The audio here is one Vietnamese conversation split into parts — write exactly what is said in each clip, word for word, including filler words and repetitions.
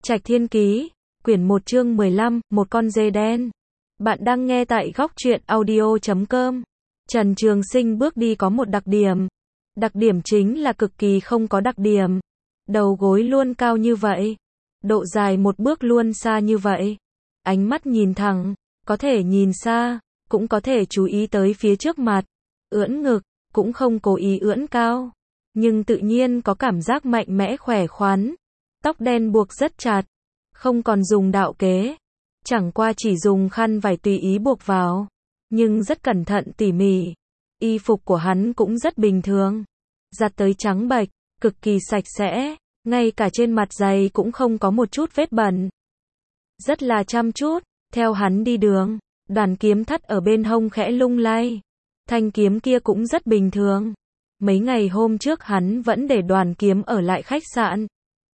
Trạch Thiên Ký, quyển một chương mười lăm, một con dê đen. Bạn đang nghe tại góc truyện audio chấm com. Trần Trường Sinh bước đi có một đặc điểm. Đặc điểm chính là cực kỳ không có đặc điểm. Đầu gối luôn cao như vậy. Độ dài một bước luôn xa như vậy. Ánh mắt nhìn thẳng, có thể nhìn xa, cũng có thể chú ý tới phía trước mặt. Ưỡn ngực, cũng không cố ý ưỡn cao. Nhưng tự nhiên có cảm giác mạnh mẽ khỏe khoắn. Tóc đen buộc rất chặt, không còn dùng đạo kế, chẳng qua chỉ dùng khăn vải tùy ý buộc vào, nhưng rất cẩn thận tỉ mỉ. Y phục của hắn cũng rất bình thường, giặt tới trắng bệch, cực kỳ sạch sẽ, ngay cả trên mặt giày cũng không có một chút vết bẩn. Rất là chăm chút. Theo hắn đi đường, đoàn kiếm thắt ở bên hông khẽ lung lay. Thanh kiếm kia cũng rất bình thường. Mấy ngày hôm trước hắn vẫn để đoàn kiếm ở lại khách sạn.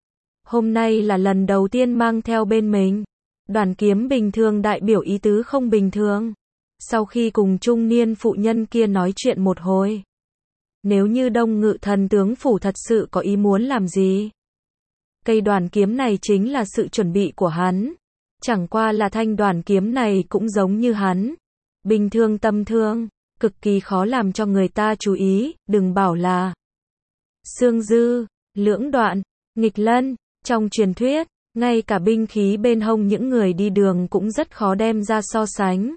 Hôm nay là lần đầu tiên mang theo bên mình. Đoàn kiếm bình thường đại biểu ý tứ không bình thường. Sau khi cùng trung niên phụ nhân kia nói chuyện một hồi, nếu như Đông Ngự Thần tướng phủ thật sự có ý muốn làm gì, cây đoàn kiếm này chính là sự chuẩn bị của hắn. Chẳng qua là thanh đoàn kiếm này cũng giống như hắn, bình thường tầm thường, cực kỳ khó làm cho người ta chú ý, đừng bảo là xương dư, lưỡng đoạn, nghịch lân. Trong truyền thuyết, ngay cả binh khí bên hông những người đi đường cũng rất khó đem ra so sánh.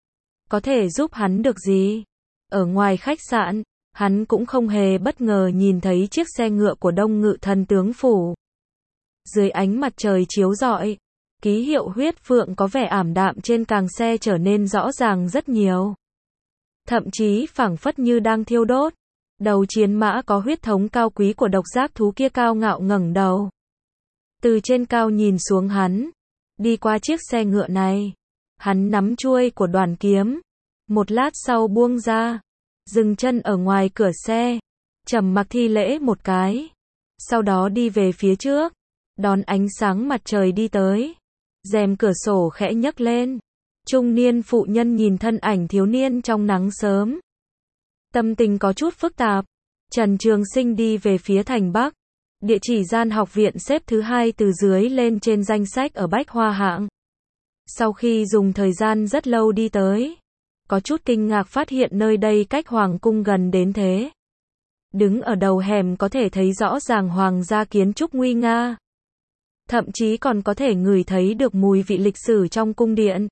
Có thể giúp hắn được gì? Ở ngoài khách sạn, hắn cũng không hề bất ngờ nhìn thấy chiếc xe ngựa của Đông Ngự Thần tướng phủ. Dưới ánh mặt trời chiếu rọi, ký hiệu huyết phượng có vẻ ảm đạm trên càng xe trở nên rõ ràng rất nhiều. Thậm chí phảng phất như đang thiêu đốt. Đầu chiến mã có huyết thống cao quý của độc giác thú kia cao ngạo ngẩng đầu. Từ trên cao nhìn xuống hắn, đi qua chiếc xe ngựa này, hắn nắm chuôi của đoàn kiếm, một lát sau buông ra, dừng chân ở ngoài cửa xe, trầm mặc thi lễ một cái, sau đó đi về phía trước, đón ánh sáng mặt trời đi tới, rèm cửa sổ khẽ nhấc lên, trung niên phụ nhân nhìn thân ảnh thiếu niên trong nắng sớm, tâm tình có chút phức tạp. Trần Trường Sinh đi về phía thành Bắc. Địa chỉ Gian học viện xếp thứ hai từ dưới lên trên danh sách ở Bách Hoa hạng. Sau khi dùng thời gian rất lâu đi tới, có chút kinh ngạc phát hiện nơi đây cách Hoàng cung gần đến thế. Đứng ở đầu hẻm có thể thấy rõ ràng hoàng gia kiến trúc nguy nga. Thậm chí còn có thể ngửi thấy được mùi vị lịch sử trong cung điện.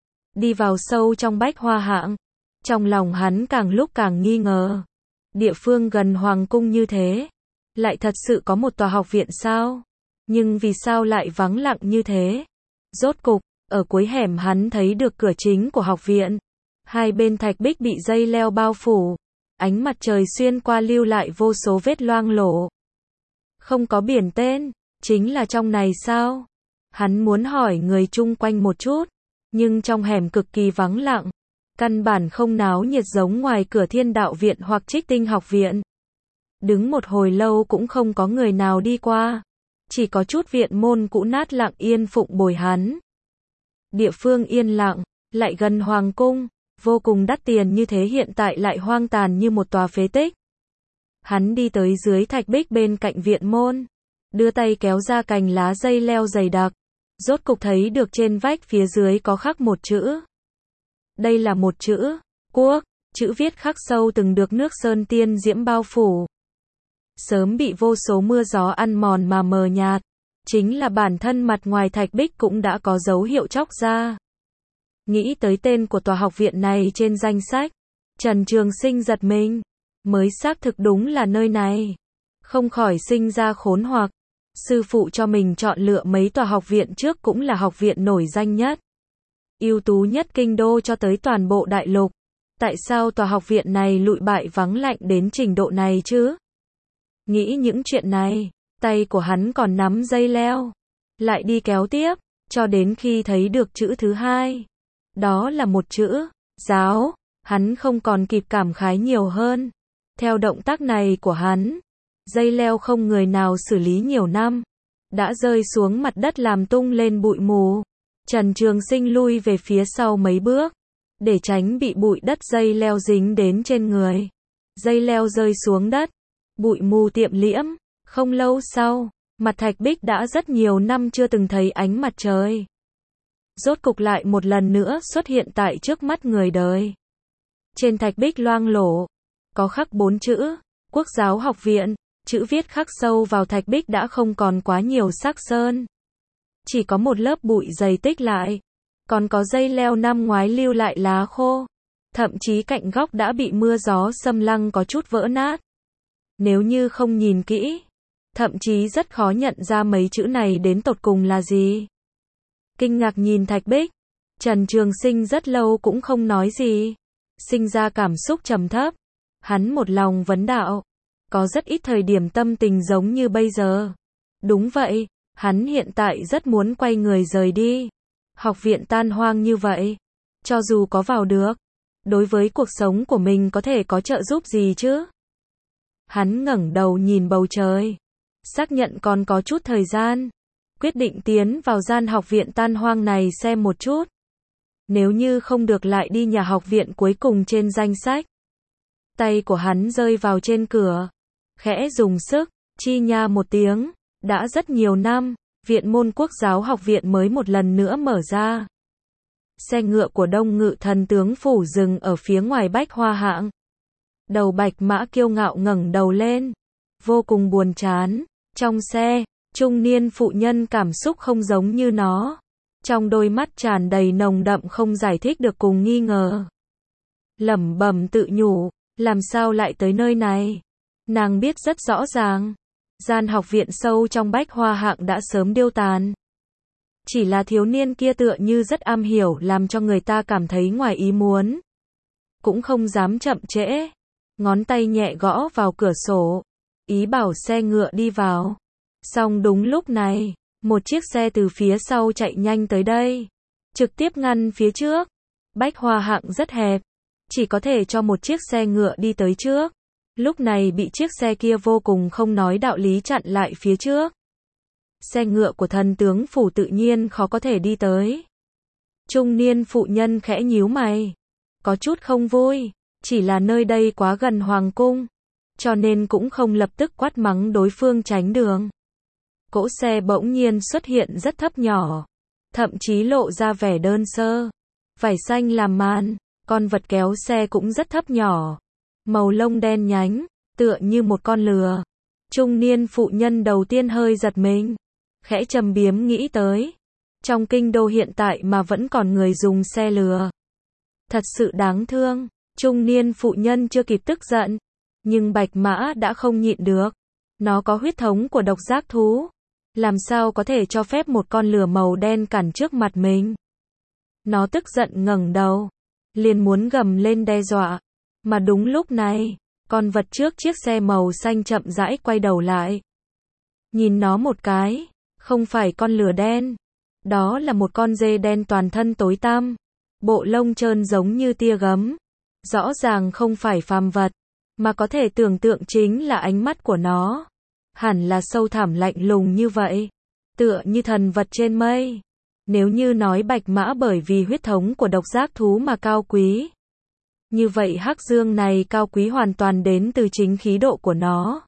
Đi vào sâu trong Bách Hoa hạng, trong lòng hắn càng lúc càng nghi ngờ. Địa phương gần Hoàng cung như thế, lại thật sự có một tòa học viện sao? Nhưng vì sao lại vắng lặng như thế? Rốt cục, ở cuối hẻm hắn thấy được cửa chính của học viện. Hai bên thạch bích bị dây leo bao phủ. Ánh mặt trời xuyên qua lưu lại vô số vết loang lổ. Không có biển tên, chính là trong này sao? Hắn muốn hỏi người chung quanh một chút, nhưng trong hẻm cực kỳ vắng lặng. Căn bản không náo nhiệt giống ngoài cửa Thiên Đạo viện hoặc Trích Tinh học viện. Đứng một hồi lâu cũng không có người nào đi qua. Chỉ có chút viện môn cũ nát lặng yên phụng bồi hắn. Địa phương yên lặng, lại gần hoàng cung, vô cùng đắt tiền như thế hiện tại lại hoang tàn như một tòa phế tích. Hắn đi tới dưới thạch bích bên cạnh viện môn, đưa tay kéo ra cành lá dây leo dày đặc, rốt cục thấy được trên vách phía dưới có khắc một chữ. Đây là một chữ quốc, chữ viết khắc sâu từng được nước sơn tiên diễm bao phủ. Sớm bị vô số mưa gió ăn mòn mà mờ nhạt, chính là bản thân mặt ngoài thạch bích cũng đã có dấu hiệu chóc ra. Nghĩ tới tên của tòa học viện này trên danh sách, Trần Trường Sinh giật mình, mới xác thực đúng là nơi này. Không khỏi sinh ra khốn hoặc, sư phụ cho mình chọn lựa mấy tòa học viện trước cũng là học viện nổi danh nhất, ưu tú nhất kinh đô cho tới toàn bộ đại lục. Tại sao tòa học viện này lụi bại vắng lạnh đến trình độ này chứ? Nghĩ những chuyện này, tay của hắn còn nắm dây leo, lại đi kéo tiếp, cho đến khi thấy được chữ thứ hai. Đó là một chữ, giáo, hắn không còn kịp cảm khái nhiều hơn. Theo động tác này của hắn, dây leo không người nào xử lý nhiều năm, đã rơi xuống mặt đất làm tung lên bụi mù. Trần Trường Sinh lui về phía sau mấy bước, để tránh bị bụi đất dây leo dính đến trên người. Dây leo rơi xuống đất, bụi mù tiệm liễm, không lâu sau, Mặt Thạch Bích đã rất nhiều năm chưa từng thấy ánh mặt trời. Rốt cục lại một lần nữa xuất hiện tại trước mắt người đời. Trên Thạch Bích loang lổ, có khắc bốn chữ, Quốc giáo học viện, chữ viết khắc sâu vào Thạch Bích đã không còn quá nhiều sắc sơn. Chỉ có một lớp bụi dày tích lại, còn có dây leo năm ngoái lưu lại lá khô. Thậm chí cạnh góc đã bị mưa gió xâm lăng có chút vỡ nát. Nếu như không nhìn kỹ, thậm chí rất khó nhận ra mấy chữ này đến tột cùng là gì. Kinh ngạc nhìn Thạch Bích, Trần Trường Sinh rất lâu cũng không nói gì, sinh ra cảm xúc trầm thấp. Hắn một lòng vấn đạo, có rất ít thời điểm tâm tình giống như bây giờ. Đúng vậy, hắn hiện tại rất muốn quay người rời đi. Học viện tan hoang như vậy, cho dù có vào được, đối với cuộc sống của mình có thể có trợ giúp gì chứ? Hắn ngẩng đầu nhìn bầu trời, xác nhận còn có chút thời gian, quyết định tiến vào gian học viện tan hoang này xem một chút. Nếu như không được lại đi nhà học viện cuối cùng trên danh sách. Tay của hắn rơi vào trên cửa, khẽ dùng sức, chi nha một tiếng, đã rất nhiều năm, viện môn Quốc giáo học viện mới một lần nữa mở ra. Xe ngựa của Đông Ngự thần tướng phủ dừng ở phía ngoài Bách Hoa Hạng. Đầu Bạch Mã kiêu ngạo ngẩng đầu lên, vô cùng buồn chán. Trong xe, trung niên phụ nhân cảm xúc không giống như nó. Trong đôi mắt tràn đầy nồng đậm không giải thích được cùng nghi ngờ. Lẩm bẩm tự nhủ, làm sao lại tới nơi này? Nàng biết rất rõ ràng, gian học viện sâu trong Bách Hoa Hạng đã sớm điêu tàn. Chỉ là thiếu niên kia tựa như rất am hiểu làm cho người ta cảm thấy ngoài ý muốn. Cũng không dám chậm trễ. Ngón tay nhẹ gõ vào cửa sổ, ý bảo xe ngựa đi vào. Xong đúng lúc này, một chiếc xe từ phía sau chạy nhanh tới đây, trực tiếp ngăn phía trước. Bách Hoa Hạng rất hẹp, chỉ có thể cho một chiếc xe ngựa đi tới trước. Lúc này bị chiếc xe kia vô cùng không nói đạo lý chặn lại phía trước. Xe ngựa của thần tướng phủ tự nhiên khó có thể đi tới. Trung niên phụ nhân khẽ nhíu mày, có chút không vui, chỉ là nơi đây quá gần hoàng cung, cho nên cũng không lập tức quát mắng đối phương tránh đường. Cỗ xe bỗng nhiên xuất hiện rất thấp nhỏ, thậm chí lộ ra vẻ đơn sơ. Vải xanh làm màn, con vật kéo xe cũng rất thấp nhỏ, màu lông đen nhánh, tựa như một con lừa. Trung niên phụ nhân đầu tiên hơi giật mình, khẽ trầm biếm nghĩ tới, trong kinh đô hiện tại mà vẫn còn người dùng xe lừa. Thật sự đáng thương. Trung niên phụ nhân chưa kịp tức giận, nhưng Bạch Mã đã không nhịn được. Nó có huyết thống của độc giác thú, làm sao có thể cho phép một con lừa màu đen cản trước mặt mình. Nó tức giận ngẩng đầu, liền muốn gầm lên đe dọa, mà đúng lúc này, con vật trước chiếc xe màu xanh chậm rãi quay đầu lại. Nhìn nó một cái, không phải con lừa đen, đó là một con dê đen toàn thân tối tăm, bộ lông trơn giống như tia gấm. Rõ ràng không phải phàm vật, mà có thể tưởng tượng chính là ánh mắt của nó. Hẳn là sâu thẳm lạnh lùng như vậy, tựa như thần vật trên mây. Nếu như nói Bạch Mã bởi vì huyết thống của độc giác thú mà cao quý, như vậy Hắc Dương này cao quý hoàn toàn đến từ chính khí độ của nó.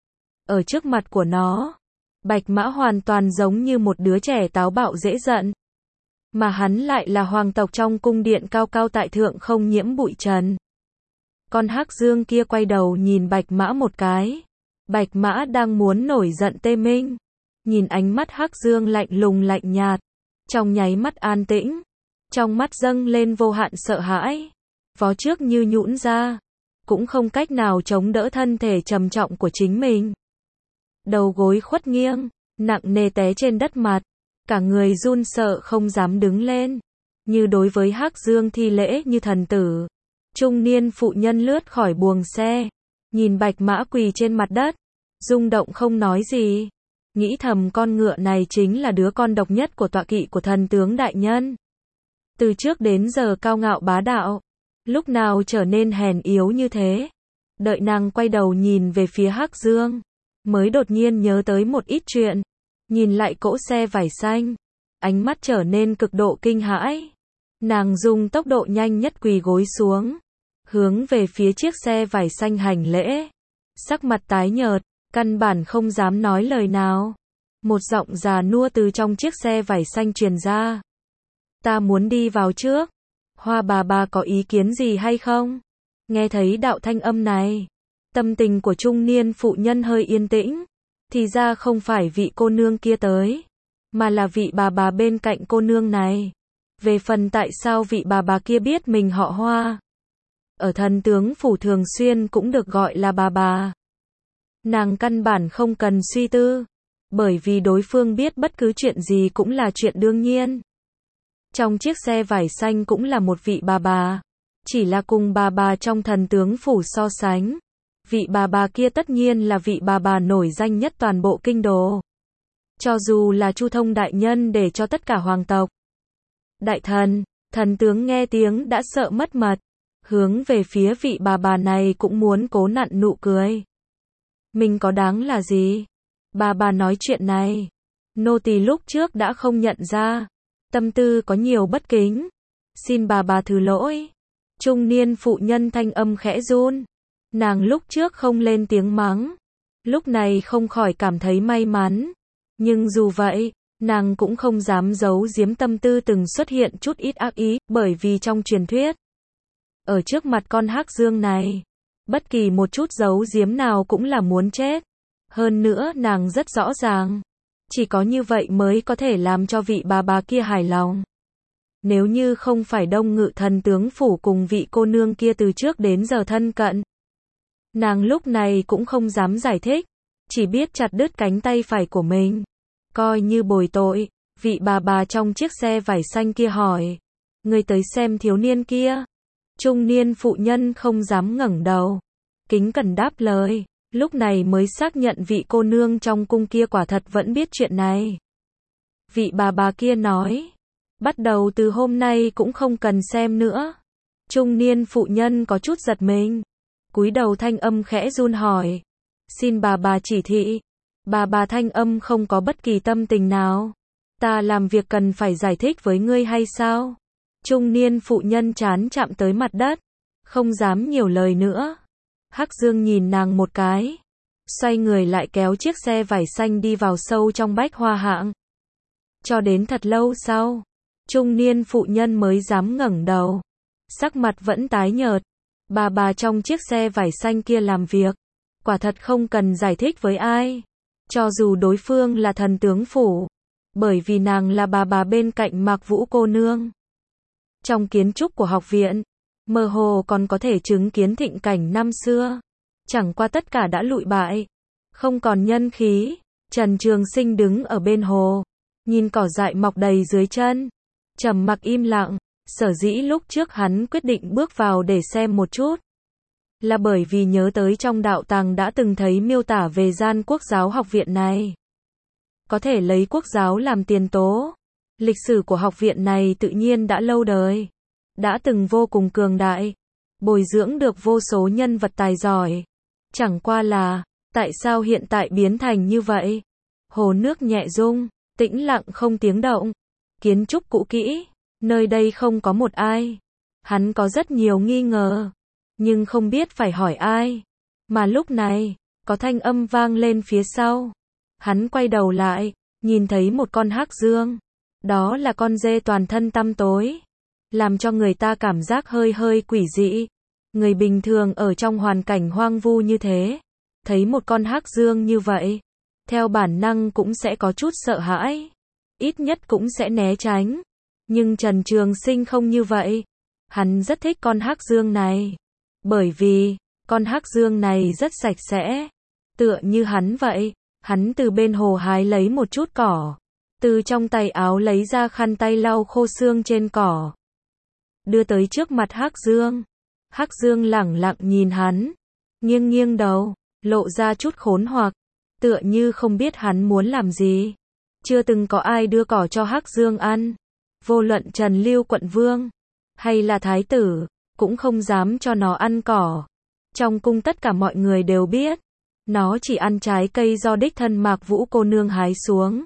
Ở trước mặt của nó, Bạch Mã hoàn toàn giống như một đứa trẻ táo bạo dễ giận. Mà hắn lại là hoàng tộc trong cung điện cao cao tại thượng không nhiễm bụi trần. Con Hắc Dương kia quay đầu nhìn Bạch Mã một cái. Bạch Mã đang muốn nổi giận tê minh. Nhìn ánh mắt Hắc Dương lạnh lùng lạnh nhạt. Trong nháy mắt an tĩnh. Trong mắt dâng lên vô hạn sợ hãi. Vó trước như nhũn ra. Cũng không cách nào chống đỡ thân thể trầm trọng của chính mình. Đầu gối khuất nghiêng, nặng nề té trên đất mặt. Cả người run sợ không dám đứng lên, như đối với Hắc Dương thi lễ như thần tử. Trung niên phụ nhân lướt khỏi buồng xe, nhìn Bạch Mã quỳ trên mặt đất, rung động không nói gì, nghĩ thầm con ngựa này chính là đứa con độc nhất của tọa kỵ của thần tướng đại nhân. Từ trước đến giờ cao ngạo bá đạo, lúc nào trở nên hèn yếu như thế. Đợi nàng quay đầu nhìn về phía Hắc Dương, mới đột nhiên nhớ tới một ít chuyện. Nhìn lại cỗ xe vải xanh, ánh mắt trở nên cực độ kinh hãi. Nàng dùng tốc độ nhanh nhất quỳ gối xuống, hướng về phía chiếc xe vải xanh hành lễ. Sắc mặt tái nhợt, căn bản không dám nói lời nào. Một giọng già nua từ trong chiếc xe vải xanh truyền ra. Ta muốn đi vào trước. Hoa bà bà có ý kiến gì hay không? Nghe thấy đạo thanh âm này, tâm tình của trung niên phụ nhân hơi yên tĩnh. Thì ra không phải vị cô nương kia tới, mà là vị bà bà bên cạnh cô nương này. Về phần tại sao vị bà bà kia biết mình họ Hoa, ở thần tướng phủ thường xuyên cũng được gọi là bà bà, nàng căn bản không cần suy tư, bởi vì đối phương biết bất cứ chuyện gì cũng là chuyện đương nhiên. Trong chiếc xe vải xanh cũng là một vị bà bà, chỉ là cùng bà bà trong thần tướng phủ so sánh, vị bà bà kia tất nhiên là vị bà bà nổi danh nhất toàn bộ kinh đô. Cho dù là Chu Thông đại nhân để cho tất cả hoàng tộc, đại thần, thần tướng nghe tiếng đã sợ mất mật, hướng về phía vị bà bà này cũng muốn cố nặn nụ cười. Mình có đáng là gì? Bà bà nói chuyện này, nô tỳ lúc trước đã không nhận ra, tâm tư có nhiều bất kính, xin bà bà thứ lỗi. Trung niên phụ nhân thanh âm khẽ run, nàng lúc trước không lên tiếng mắng, lúc này không khỏi cảm thấy may mắn, nhưng dù vậy, nàng cũng không dám giấu giếm tâm tư từng xuất hiện chút ít ác ý, bởi vì trong truyền thuyết, ở trước mặt con hắc dương này, bất kỳ một chút giấu giếm nào cũng là muốn chết. Hơn nữa nàng rất rõ ràng, chỉ có như vậy mới có thể làm cho vị bà bà kia hài lòng. Nếu như không phải Đông Ngự thần tướng phủ cùng vị cô nương kia từ trước đến giờ thân cận, nàng lúc này cũng không dám giải thích, chỉ biết chặt đứt cánh tay phải của mình, coi như bồi tội. Vị bà bà trong chiếc xe vải xanh kia hỏi, người tới xem thiếu niên kia. Trung niên phụ nhân không dám ngẩng đầu, kính cẩn đáp lời, lúc này mới xác nhận vị cô nương trong cung kia quả thật vẫn biết chuyện này. Vị bà bà kia nói, bắt đầu từ hôm nay cũng không cần xem nữa. Trung niên phụ nhân có chút giật mình, cúi đầu thanh âm khẽ run hỏi, xin bà bà chỉ thị. Bà bà thanh âm không có bất kỳ tâm tình nào, ta làm việc cần phải giải thích với ngươi hay sao? Trung niên phụ nhân chán chạm tới mặt đất, không dám nhiều lời nữa. Hắc Dương nhìn nàng một cái, xoay người lại kéo chiếc xe vải xanh đi vào sâu trong bách hoa hạng. Cho đến thật lâu sau, trung niên phụ nhân mới dám ngẩng đầu, sắc mặt vẫn tái nhợt. Bà bà trong chiếc xe vải xanh kia làm việc, quả thật không cần giải thích với ai, cho dù đối phương là thần tướng phủ, bởi vì nàng là bà bà bên cạnh Mạc Vũ cô nương. Trong kiến trúc của học viện, mơ hồ còn có thể chứng kiến thịnh cảnh năm xưa, chẳng qua tất cả đã lụi bại, không còn nhân khí. Trần Trường Sinh đứng ở bên hồ, nhìn cỏ dại mọc đầy dưới chân, trầm mặc im lặng. Sở dĩ lúc trước hắn quyết định bước vào để xem một chút, là bởi vì nhớ tới trong đạo tàng đã từng thấy miêu tả về gian quốc giáo học viện này. Có thể lấy quốc giáo làm tiền tố, lịch sử của học viện này tự nhiên đã lâu đời, đã từng vô cùng cường đại, bồi dưỡng được vô số nhân vật tài giỏi. Chẳng qua là, tại sao hiện tại biến thành như vậy? Hồ nước nhẹ rung, tĩnh lặng không tiếng động, kiến trúc cũ kỹ, nơi đây không có một ai. Hắn có rất nhiều nghi ngờ, nhưng không biết phải hỏi ai. Mà lúc này, có thanh âm vang lên phía sau. Hắn quay đầu lại, nhìn thấy một con hắc dương. Đó là con dê toàn thân tăm tối, làm cho người ta cảm giác hơi hơi quỷ dị. Người bình thường ở trong hoàn cảnh hoang vu như thế, thấy một con hắc dương như vậy, theo bản năng cũng sẽ có chút sợ hãi, ít nhất cũng sẽ né tránh. Nhưng Trần Trường Sinh không như vậy. Hắn rất thích con hắc dương này, bởi vì con hắc dương này rất sạch sẽ, tựa như hắn vậy. Hắn từ bên hồ hái lấy một chút cỏ, từ trong tay áo lấy ra khăn tay lau khô xương trên cỏ, đưa tới trước mặt hắc dương. Hắc dương lẳng lặng nhìn hắn, nghiêng nghiêng đầu, lộ ra chút khốn hoặc, tựa như không biết hắn muốn làm gì. Chưa từng có ai đưa cỏ cho hắc dương ăn, vô luận Trần Lưu quận vương hay là thái tử cũng không dám cho nó ăn cỏ. Trong cung tất cả mọi người đều biết, nó chỉ ăn trái cây do đích thân Mạc Vũ cô nương hái xuống.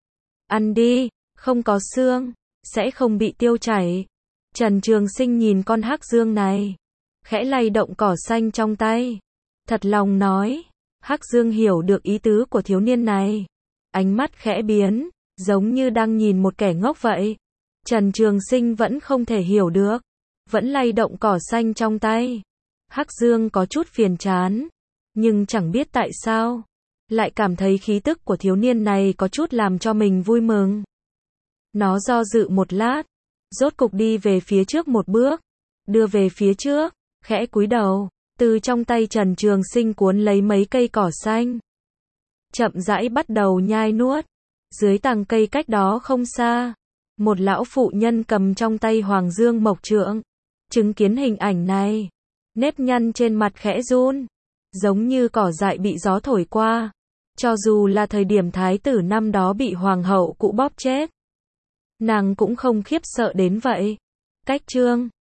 Ăn đi, không có xương, sẽ không bị tiêu chảy. Trần Trường Sinh nhìn con hắc dương này, khẽ lay động cỏ xanh trong tay, thật lòng nói. Hắc dương hiểu được ý tứ của thiếu niên này, ánh mắt khẽ biến, giống như đang nhìn một kẻ ngốc vậy. Trần Trường Sinh vẫn không thể hiểu được, vẫn lay động cỏ xanh trong tay. Hắc Dương có chút phiền chán, nhưng chẳng biết tại sao, lại cảm thấy khí tức của thiếu niên này có chút làm cho mình vui mừng. Nó do dự một lát, rốt cục đi về phía trước một bước, đưa về phía trước, khẽ cúi đầu, từ trong tay Trần Trường Sinh cuốn lấy mấy cây cỏ xanh. Chậm rãi bắt đầu nhai nuốt. Dưới tàng cây cách đó không xa, một lão phụ nhân cầm trong tay Hoàng Dương Mộc Trượng. Chứng kiến hình ảnh này, nếp nhăn trên mặt khẽ run, giống như cỏ dại bị gió thổi qua. Cho dù là thời điểm thái tử năm đó bị hoàng hậu cũ bóp chết, nàng cũng không khiếp sợ đến vậy. Cách chương